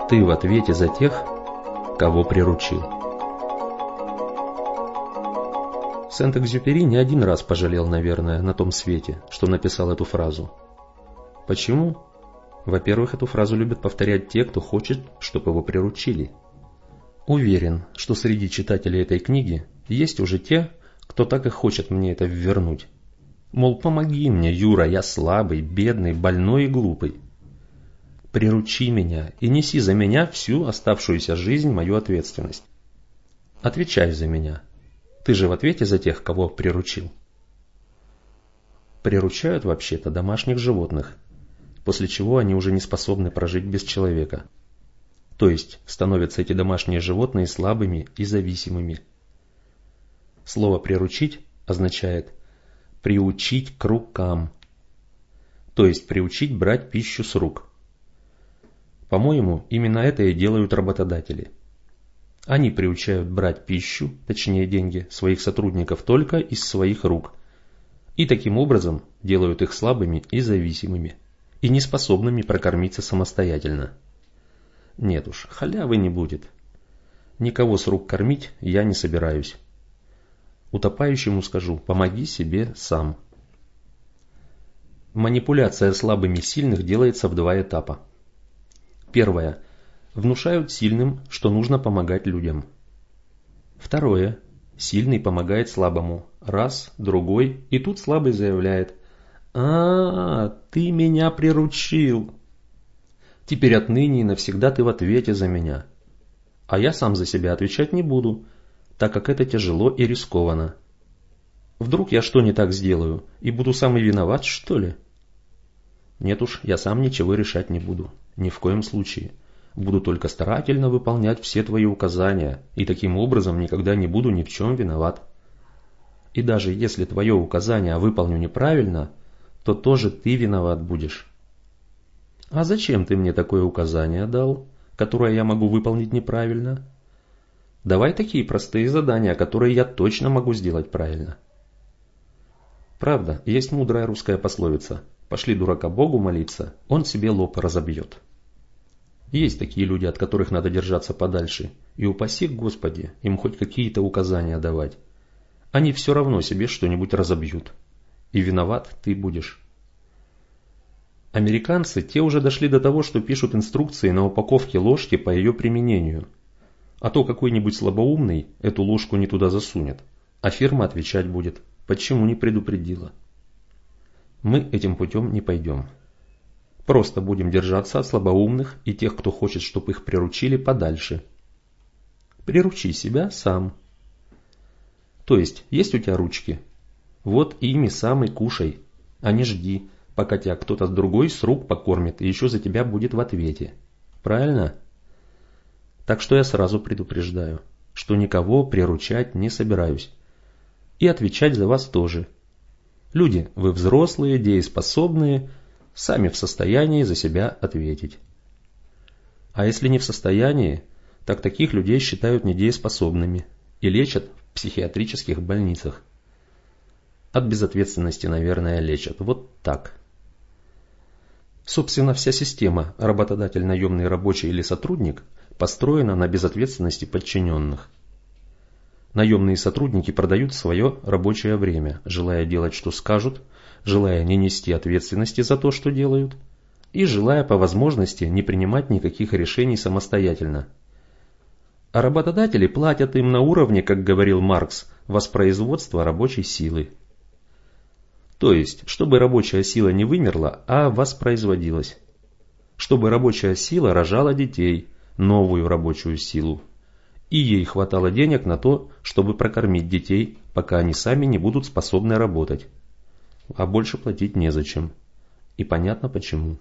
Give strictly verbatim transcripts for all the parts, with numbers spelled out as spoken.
Ты в ответе за тех, кого приручил. Сент-Экзюпери не один раз пожалел, наверное, на том свете, что написал эту фразу. Почему? Во-первых, эту фразу любят повторять те, кто хочет, чтобы его приручили. Уверен, что среди читателей этой книги есть уже те, кто так и хочет мне это ввернуть. Мол, помоги мне, Юра, я слабый, бедный, больной и глупый. Приручи меня и неси за меня всю оставшуюся жизнь мою ответственность. Отвечай за меня. Ты же в ответе за тех, кого приручил. Приручают вообще-то домашних животных, после чего они уже не способны прожить без человека. То есть становятся эти домашние животные слабыми и зависимыми. Слово «приручить» означает «приучить к рукам», то есть приучить брать пищу с рук. По-моему, именно это и делают работодатели. Они приучают брать пищу, точнее деньги, своих сотрудников только из своих рук. И таким образом делают их слабыми и зависимыми, и неспособными прокормиться самостоятельно. Нет уж, халявы не будет. Никого с рук кормить я не собираюсь. Утопающему скажу: помоги себе сам. Манипуляция слабыми сильных делается в два этапа. Первое. Внушают сильным, что нужно помогать людям. Второе. Сильный помогает слабому. Раз, другой, и тут слабый заявляет: «А, ты меня приручил. Теперь отныне и навсегда ты в ответе за меня. А я сам за себя отвечать не буду, так как это тяжело и рискованно. Вдруг я что не так сделаю и буду сам и виноват, что ли? Нет уж, я сам ничего решать не буду. Ни в коем случае. Буду только старательно выполнять все твои указания, и таким образом никогда не буду ни в чем виноват. И даже если твое указание выполню неправильно, то тоже ты виноват будешь. А зачем ты мне такое указание дал, которое я могу выполнить неправильно? Давай такие простые задания, которые я точно могу сделать правильно». Правда, есть мудрая русская пословица: «Пошли дурака Богу молиться, он себе лоб разобьет». Есть такие люди, от которых надо держаться подальше, и упаси Господи им хоть какие-то указания давать. Они все равно себе что-нибудь разобьют, и виноват ты будешь. Американцы, те уже дошли до того, что пишут инструкции на упаковке ложки по ее применению. А то какой-нибудь слабоумный эту ложку не туда засунет, а фирма отвечать будет: почему не предупредила. Мы этим путем не пойдем. Просто будем держаться от слабоумных и тех, кто хочет, чтобы их приручили, подальше. Приручи себя сам. То есть, есть у тебя ручки? Вот ими сам и кушай, а не жди, пока тебя кто-то другой с рук покормит и еще за тебя будет в ответе. Правильно? Так что я сразу предупреждаю, что никого приручать не собираюсь. И отвечать за вас тоже. Люди, вы взрослые, дееспособные, сами в состоянии за себя ответить. А если не в состоянии, так таких людей считают недееспособными и лечат в психиатрических больницах. От безответственности, наверное, лечат. Вот так. Собственно, вся система работодатель, наемный рабочий или сотрудник построена на безответственности подчиненных. Наемные сотрудники продают свое рабочее время, желая делать, что скажут, желая не нести ответственности за то, что делают, и желая по возможности не принимать никаких решений самостоятельно. А работодатели платят им на уровне, как говорил Маркс, воспроизводства рабочей силы. То есть, чтобы рабочая сила не вымерла, а воспроизводилась. Чтобы рабочая сила рожала детей, новую рабочую силу. И ей хватало денег на то, чтобы прокормить детей, пока они сами не будут способны работать. А больше платить незачем. И понятно почему.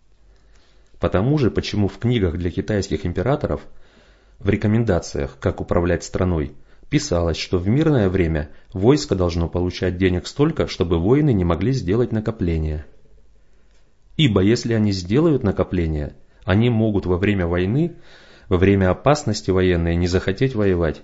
Потому же, почему в книгах для китайских императоров, в рекомендациях, как управлять страной, писалось, что в мирное время войско должно получать денег столько, чтобы воины не могли сделать накопления. Ибо если они сделают накопления, они могут во время войны, во время опасности военной не захотеть воевать.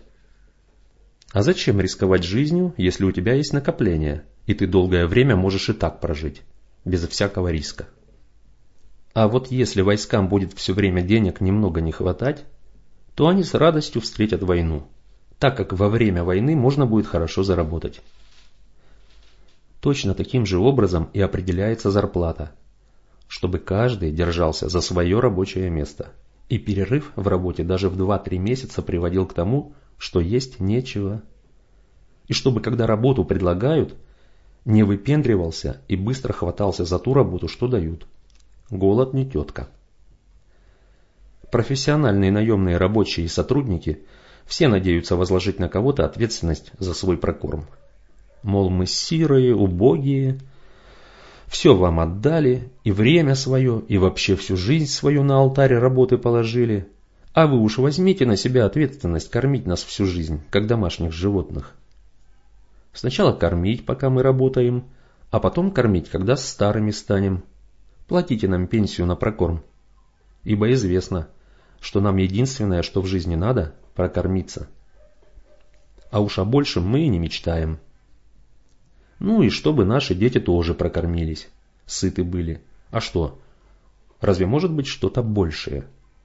А зачем рисковать жизнью, если у тебя есть накопление, и ты долгое время можешь и так прожить, без всякого риска? А вот если войскам будет все время денег немного не хватать, то они с радостью встретят войну, так как во время войны можно будет хорошо заработать. Точно таким же образом и определяется зарплата, чтобы каждый держался за свое рабочее место, и перерыв в работе даже в два-три месяца приводил к тому, что есть нечего. И чтобы, когда работу предлагают, не выпендривался и быстро хватался за ту работу, что дают. Голод не тетка. Профессиональные наемные рабочие и сотрудники все надеются возложить на кого-то ответственность за свой прокорм. Мол, мы сирые, убогие, все вам отдали, и время свое, и вообще всю жизнь свою на алтарь работы положили, а вы уж возьмите на себя ответственность кормить нас всю жизнь, как домашних животных. Сначала кормить, пока мы работаем, а потом кормить, когда старыми станем. Платите нам пенсию на прокорм, ибо известно, что нам единственное, что в жизни надо, прокормиться. А уж о большем мы и не мечтаем. Ну и чтобы наши дети тоже прокормились, сыты были. А что? Разве может быть что-то большее?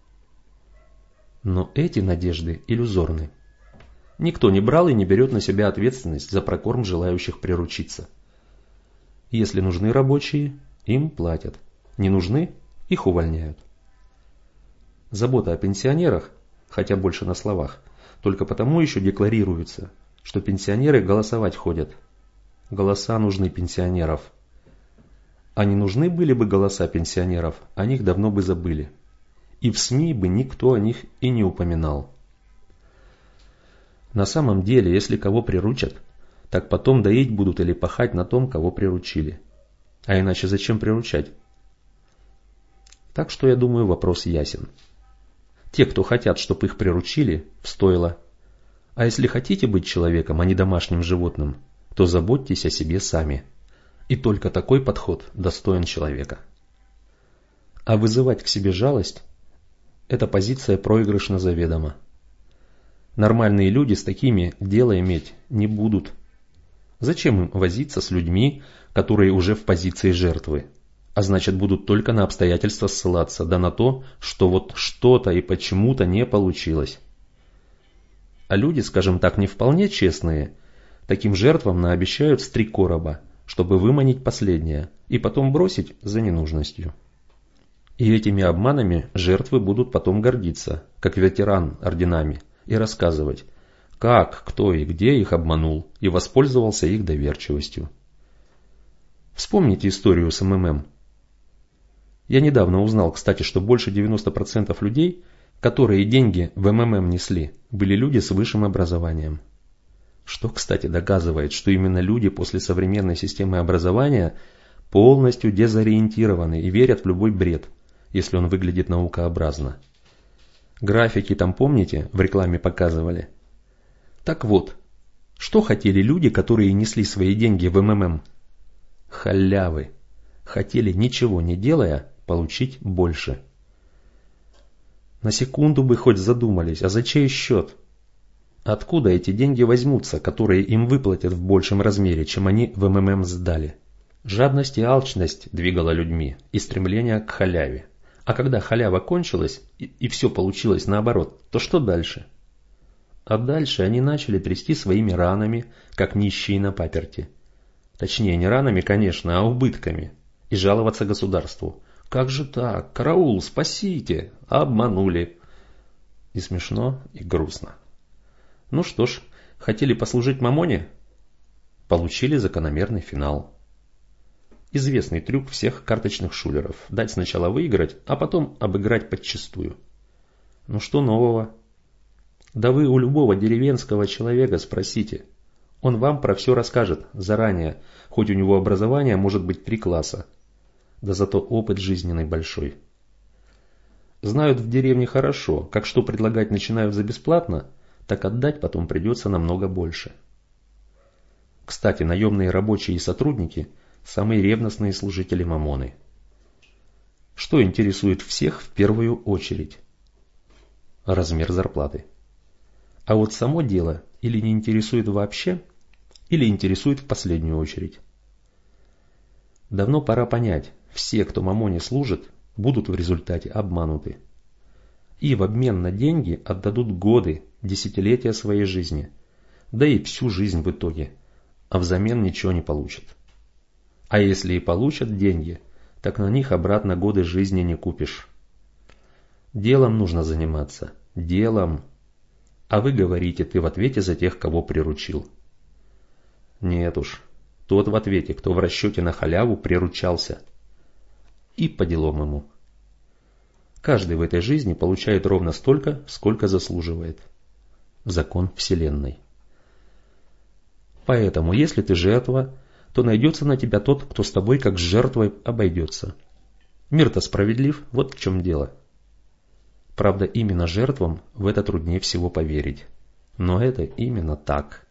Но эти надежды иллюзорны. Никто не брал и не берет на себя ответственность за прокорм желающих приручиться. Если нужны рабочие, им платят. Не нужны, их увольняют. Забота о пенсионерах, хотя больше на словах, только потому еще декларируется, что пенсионеры голосовать ходят. Голоса нужны пенсионеров. А не нужны были бы голоса пенсионеров, о них давно бы забыли. И в СМИ бы никто о них и не упоминал. На самом деле, если кого приручат, так потом доить будут или пахать на том, кого приручили. А иначе зачем приручать? Так что я думаю, вопрос ясен. Те, кто хотят, чтобы их приручили, в стойло. А если хотите быть человеком, а не домашним животным, то заботьтесь о себе сами. И только такой подход достоин человека. А вызывать к себе жалость – это позиция проигрышна заведомо. Нормальные люди с такими дело иметь не будут. Зачем им возиться с людьми, которые уже в позиции жертвы? А значит, будут только на обстоятельства ссылаться, да на то, что вот что-то и почему-то не получилось. А люди, скажем так, не вполне честные, таким жертвам наобещают с три короба, чтобы выманить последнее, и потом бросить за ненужностью. И этими обманами жертвы будут потом гордиться, как ветеран орденами, и рассказывать, как, кто и где их обманул и воспользовался их доверчивостью. Вспомните историю с эм эм эм. Я недавно узнал, кстати, что больше девяноста процентов людей, которые деньги в эм эм эм несли, были люди с высшим образованием. Что, кстати, доказывает, что именно люди после современной системы образования полностью дезориентированы и верят в любой бред, если он выглядит наукообразно. Графики там, помните, в рекламе показывали? Так вот, что хотели люди, которые несли свои деньги в эм эм эм? Халявы. Хотели, ничего не делая, получить больше. На секунду бы хоть задумались, а за чей счет? Откуда эти деньги возьмутся, которые им выплатят в большем размере, чем они в эм эм эм сдали? Жадность и алчность двигала людьми, и стремление к халяве. А когда халява кончилась, и, и все получилось наоборот, то что дальше? А дальше они начали трясти своими ранами, как нищие на паперти. Точнее, не ранами, конечно, а убытками. И жаловаться государству. Как же так? Караул, спасите! Обманули. И смешно, и грустно. Ну что ж, хотели послужить мамоне? Получили закономерный финал. Известный трюк всех карточных шулеров. Дать сначала выиграть, а потом обыграть подчистую. Ну что нового? Да вы у любого деревенского человека спросите. Он вам про все расскажет заранее, хоть у него образование может быть три класса. Да зато опыт жизненный большой. Знают в деревне хорошо, как что предлагать начинают за бесплатно, так отдать потом придется намного больше. Кстати, наемные рабочие и сотрудники – самые ревностные служители мамоны. Что интересует всех в первую очередь? Размер зарплаты. А вот само дело или не интересует вообще, или интересует в последнюю очередь. Давно пора понять, все, кто мамоне служит, будут в результате обмануты. И в обмен на деньги отдадут годы, десятилетия своей жизни, да и всю жизнь в итоге, а взамен ничего не получат. А если и получат деньги, так на них обратно годы жизни не купишь. Делом нужно заниматься, делом. А вы говорите, ты в ответе за тех, кого приручил. Нет уж, тот в ответе, кто в расчете на халяву приручался. И по делам ему. Каждый в этой жизни получает ровно столько, сколько заслуживает. Закон Вселенной. Поэтому, если ты жертва, то найдется на тебя тот, кто с тобой как с жертвой обойдется. Мир-то справедлив, вот в чем дело. Правда, именно жертвам в это труднее всего поверить. Но это именно так.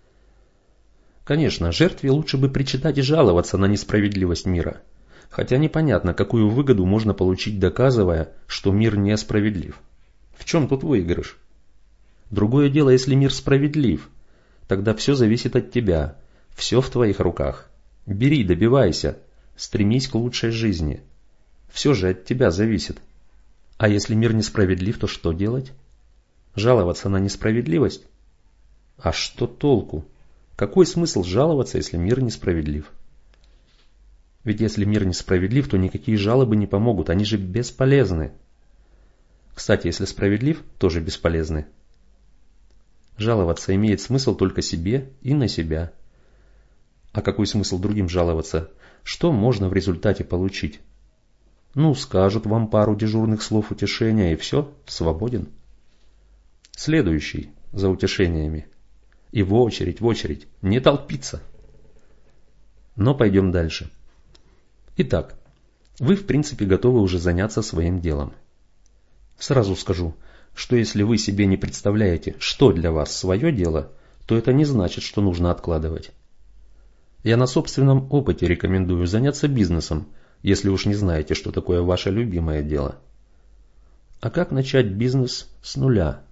Конечно, жертве лучше бы причитать и жаловаться на несправедливость мира. Хотя непонятно, какую выгоду можно получить, доказывая, что мир несправедлив. В чем тут выигрыш? Другое дело, если мир справедлив, тогда все зависит от тебя, все в твоих руках. Бери, добивайся, стремись к лучшей жизни. Все же от тебя зависит. А если мир несправедлив, то что делать? Жаловаться на несправедливость? А что толку? Какой смысл жаловаться, если мир несправедлив? Ведь если мир несправедлив, то никакие жалобы не помогут, они же бесполезны. Кстати, если справедлив, тоже бесполезны. Жаловаться имеет смысл только себе и на себя. А какой смысл другим жаловаться? Что можно в результате получить? Ну, скажут вам пару дежурных слов утешения, и все, свободен. Следующий за утешениями. И в очередь, в очередь, не толпиться. Но пойдем дальше. Итак, вы в принципе готовы уже заняться своим делом. Сразу скажу, что если вы себе не представляете, что для вас свое дело, то это не значит, что нужно откладывать. Я на собственном опыте рекомендую заняться бизнесом, если уж не знаете, что такое ваше любимое дело. А как начать бизнес с нуля?